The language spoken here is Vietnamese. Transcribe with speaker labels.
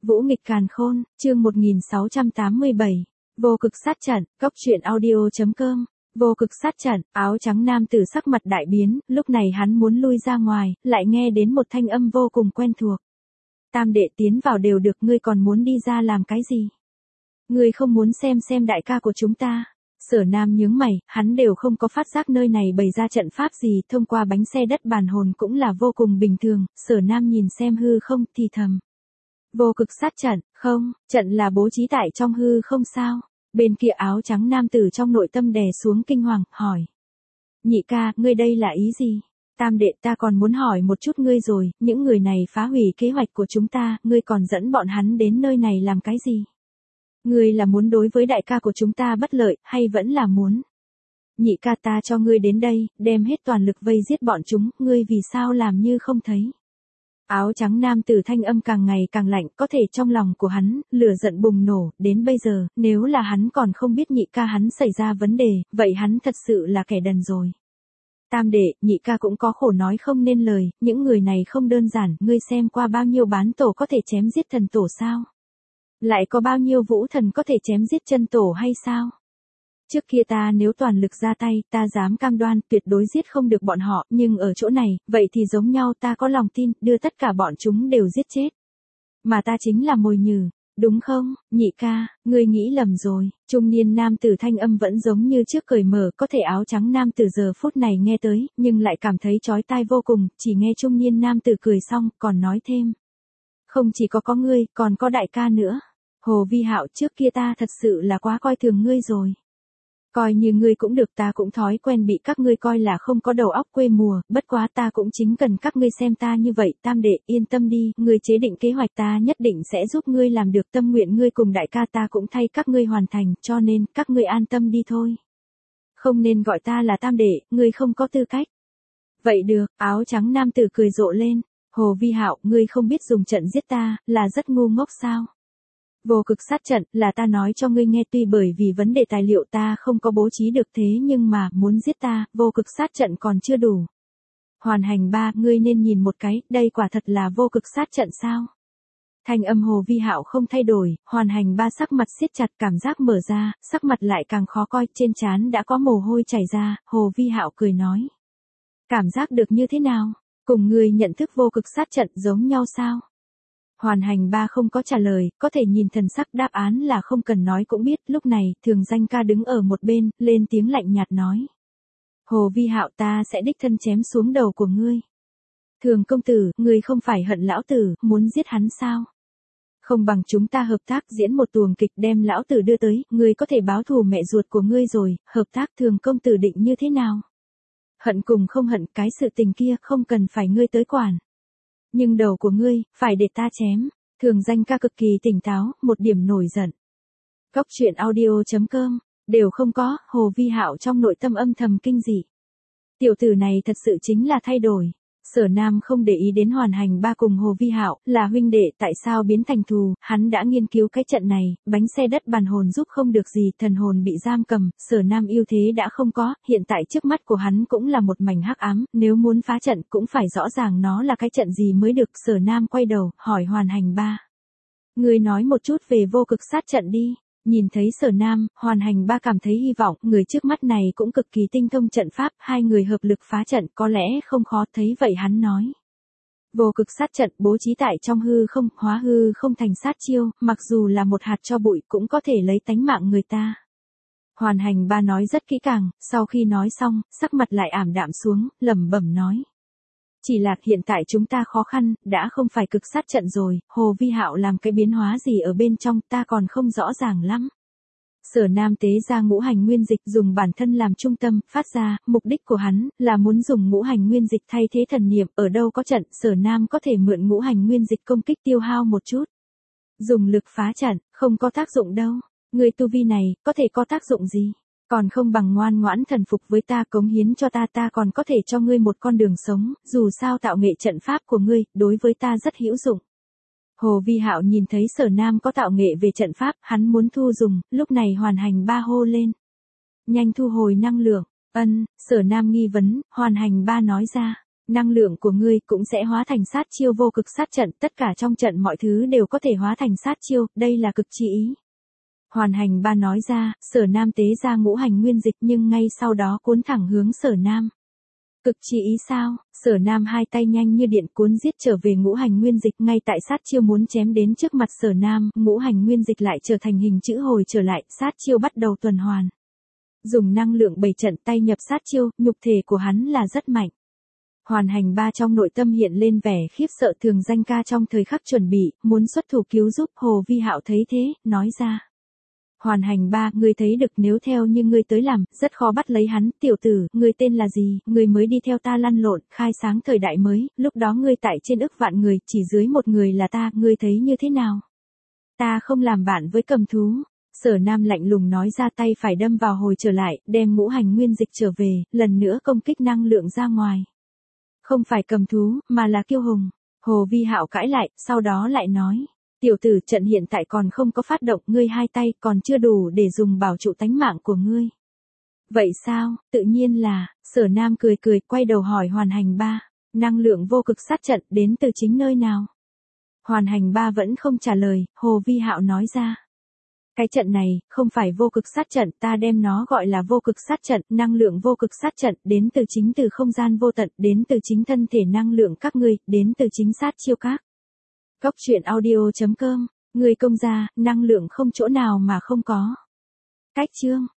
Speaker 1: Vũ nghịch càn khôn, chương 1687. Vô cực sát trận, Cốc truyện audio.com. Vô cực sát trận, áo trắng nam tử sắc mặt đại biến, lúc này hắn muốn lui ra ngoài, lại nghe đến một thanh âm vô cùng quen thuộc. Tam đệ tiến vào đều được, ngươi còn muốn đi ra làm cái gì? Ngươi không muốn xem đại ca của chúng ta. Sở Nam nhướng mày, hắn đều không có phát giác nơi này bày ra trận pháp gì, thông qua bánh xe đất bàn hồn cũng là vô cùng bình thường. Sở Nam nhìn xem hư không, thì thầm. Vô cực sát trận, không, trận là bố trí tại trong hư không sao? Bên kia áo trắng nam tử trong nội tâm đè xuống kinh hoàng, hỏi. Nhị ca, ngươi đây là ý gì? Tam đệ, ta còn muốn hỏi một chút ngươi rồi, những người này phá hủy kế hoạch của chúng ta, ngươi còn dẫn bọn hắn đến nơi này làm cái gì? Ngươi là muốn đối với đại ca của chúng ta bất lợi, hay vẫn là muốn? Nhị ca, ta cho ngươi đến đây, đem hết toàn lực vây giết bọn chúng, ngươi vì sao làm như không thấy? Áo trắng nam tử thanh âm càng ngày càng lạnh, có thể trong lòng của hắn, lửa giận bùng nổ, đến bây giờ, nếu là hắn còn không biết nhị ca hắn xảy ra vấn đề, vậy hắn thật sự là kẻ đần rồi. Tam đệ, nhị ca cũng có khổ nói không nên lời, những người này không đơn giản, ngươi xem qua bao nhiêu bán tổ có thể chém giết thần tổ sao? Lại có bao nhiêu vũ thần có thể chém giết chân tổ hay sao? Trước kia ta nếu toàn lực ra tay, ta dám cam đoan tuyệt đối giết không được bọn họ, nhưng ở chỗ này, vậy thì giống nhau, ta có lòng tin, đưa tất cả bọn chúng đều giết chết. Mà ta chính là mồi nhử, đúng không, nhị ca, ngươi nghĩ lầm rồi. Trung niên nam tử thanh âm vẫn giống như trước cởi mở, có thể áo trắng nam tử giờ phút này nghe tới, nhưng lại cảm thấy chói tai vô cùng, chỉ nghe trung niên nam tử cười xong, còn nói thêm. Không chỉ có ngươi, còn có đại ca nữa. Hồ Vi Hạo, trước kia ta thật sự là quá coi thường ngươi rồi. Coi như ngươi cũng được, ta cũng thói quen bị các ngươi coi là không có đầu óc quê mùa, bất quá ta cũng chính cần các ngươi xem ta như vậy. Tam đệ, yên tâm đi, ngươi chế định kế hoạch ta nhất định sẽ giúp ngươi làm được, tâm nguyện ngươi cùng đại ca ta cũng thay các ngươi hoàn thành, cho nên, các ngươi an tâm đi thôi. Không nên gọi ta là tam đệ, ngươi không có tư cách. Vậy được, áo trắng nam tử cười rộ lên. Hồ Vi Hạo, ngươi không biết dùng trận giết ta, là rất ngu ngốc sao? Vô cực sát trận, là ta nói cho ngươi nghe, tuy bởi vì vấn đề tài liệu ta không có bố trí được, thế nhưng mà, muốn giết ta, vô cực sát trận còn chưa đủ. Hoàn hành 3, ngươi nên nhìn một cái, đây quả thật là vô cực sát trận sao? Thanh âm Hồ Vi Hạo không thay đổi, hoàn hành 3 sắc mặt siết chặt, cảm giác mở ra, sắc mặt lại càng khó coi, trên trán đã có mồ hôi chảy ra, Hồ Vi Hạo cười nói. Cảm giác được như thế nào? Cùng ngươi nhận thức vô cực sát trận giống nhau sao? Hoàn hành 3 không có trả lời, có thể nhìn thần sắc, đáp án là không cần nói cũng biết. Lúc này, Thường Danh Ca đứng ở một bên, lên tiếng lạnh nhạt nói. Hồ Vi Hạo, ta sẽ đích thân chém xuống đầu của ngươi. Thường công tử, ngươi không phải hận lão tử, muốn giết hắn sao? Không bằng chúng ta hợp tác diễn một tuồng kịch đem lão tử đưa tới, ngươi có thể báo thù mẹ ruột của ngươi rồi, hợp tác Thường công tử định như thế nào? Hận cùng không hận, cái sự tình kia không cần phải ngươi tới quản. Nhưng đầu của ngươi, phải để ta chém. Thường Danh Ca cực kỳ tỉnh táo, một điểm nổi giận. Cốc truyện audio.com, đều không có, Hồ Vi Hạo trong nội tâm âm thầm kinh dị. Tiểu tử này thật sự chính là thay đổi. Sở Nam không để ý đến hoàn hành 3 cùng Hồ Vi Hạo, là huynh đệ tại sao biến thành thù, hắn đã nghiên cứu cái trận này, bánh xe đất bàn hồn giúp không được gì, thần hồn bị giam cầm, Sở Nam ưu thế đã không có, hiện tại trước mắt của hắn cũng là một mảnh hắc ám, nếu muốn phá trận cũng phải rõ ràng nó là cái trận gì mới được. Sở Nam quay đầu, hỏi hoàn hành 3. Ngươi nói một chút về vô cực sát trận đi. Nhìn thấy Sở Nam, hoàn hành 3 cảm thấy hy vọng, người trước mắt này cũng cực kỳ tinh thông trận pháp, hai người hợp lực phá trận có lẽ không khó, thấy vậy hắn nói. Vô cực sát trận bố trí tại trong hư không, hóa hư không thành sát chiêu, mặc dù là một hạt tro bụi cũng có thể lấy tánh mạng người ta. Hoàn hành 3 nói rất kỹ càng, sau khi nói xong, sắc mặt lại ảm đạm xuống, lẩm bẩm nói. Chỉ là hiện tại chúng ta khó khăn, đã không phải cực sát trận rồi, Hồ Vi Hạo làm cái biến hóa gì ở bên trong ta còn không rõ ràng lắm. Sở Nam tế ra ngũ hành nguyên dịch, dùng bản thân làm trung tâm, phát ra, mục đích của hắn là muốn dùng ngũ hành nguyên dịch thay thế thần niệm, ở đâu có trận, Sở Nam có thể mượn ngũ hành nguyên dịch công kích tiêu hao một chút. Dùng lực phá trận, không có tác dụng đâu, người tu vi này, có thể có tác dụng gì? Còn không bằng ngoan ngoãn thần phục với ta, cống hiến cho ta còn có thể cho ngươi một con đường sống, dù sao tạo nghệ trận pháp của ngươi, đối với ta rất hữu dụng. Hồ Vi Hạo nhìn thấy Sở Nam có tạo nghệ về trận pháp, hắn muốn thu dùng, lúc này hoàn hành 3 hô lên. Nhanh thu hồi năng lượng, Sở Nam nghi vấn, hoàn hành 3 nói ra. Năng lượng của ngươi cũng sẽ hóa thành sát chiêu vô cực sát trận, tất cả trong trận mọi thứ đều có thể hóa thành sát chiêu, đây là cực chi ý. Hoàn Hành Ba nói ra, Sở Nam tế ra ngũ hành nguyên dịch nhưng ngay sau đó cuốn thẳng hướng Sở Nam. Cực chi ý sao? Sở Nam hai tay nhanh như điện cuốn giết trở về ngũ hành nguyên dịch, ngay tại sát chiêu muốn chém đến trước mặt Sở Nam, ngũ hành nguyên dịch lại trở thành hình chữ hồi trở lại, sát chiêu bắt đầu tuần hoàn. Dùng năng lượng bày trận tay nhập sát chiêu, nhục thể của hắn là rất mạnh. Hoàn Hành Ba trong nội tâm hiện lên vẻ khiếp sợ, Thường Danh Ca trong thời khắc chuẩn bị, muốn xuất thủ cứu giúp, Hồ Vi Hạo thấy thế, nói ra. Hoàn Hành Ba, ngươi thấy được nếu theo như ngươi tới làm, rất khó bắt lấy hắn, tiểu tử, ngươi tên là gì, ngươi mới đi theo ta lăn lộn, khai sáng thời đại mới, lúc đó ngươi tại trên ức vạn người, chỉ dưới một người là ta, ngươi thấy như thế nào? Ta không làm bạn với cầm thú. Sở Nam lạnh lùng nói ra, tay phải đâm vào hồi trở lại, đem ngũ hành nguyên dịch trở về, lần nữa công kích năng lượng ra ngoài. Không phải cầm thú, mà là kiêu hùng. Hồ Vi Hạo cãi lại, sau đó lại nói. Tiểu tử, trận hiện tại còn không có phát động, ngươi hai tay còn chưa đủ để dùng bảo trụ tánh mạng của ngươi. Vậy sao? Tự nhiên là, Sở Nam cười cười, quay đầu hỏi Hoàn Hành Ba. Năng lượng vô cực sát trận đến từ chính nơi nào? Hoàn Hành Ba vẫn không trả lời, Hồ Vi Hạo nói ra. Cái trận này, không phải vô cực sát trận, ta đem nó gọi là vô cực sát trận, năng lượng vô cực sát trận, đến từ chính từ không gian vô tận, đến từ chính thân thể năng lượng các ngươi, đến từ chính sát chiêu các. Cóc truyện audio.com, người công gia, năng lượng không chỗ nào mà không có. Cách chương.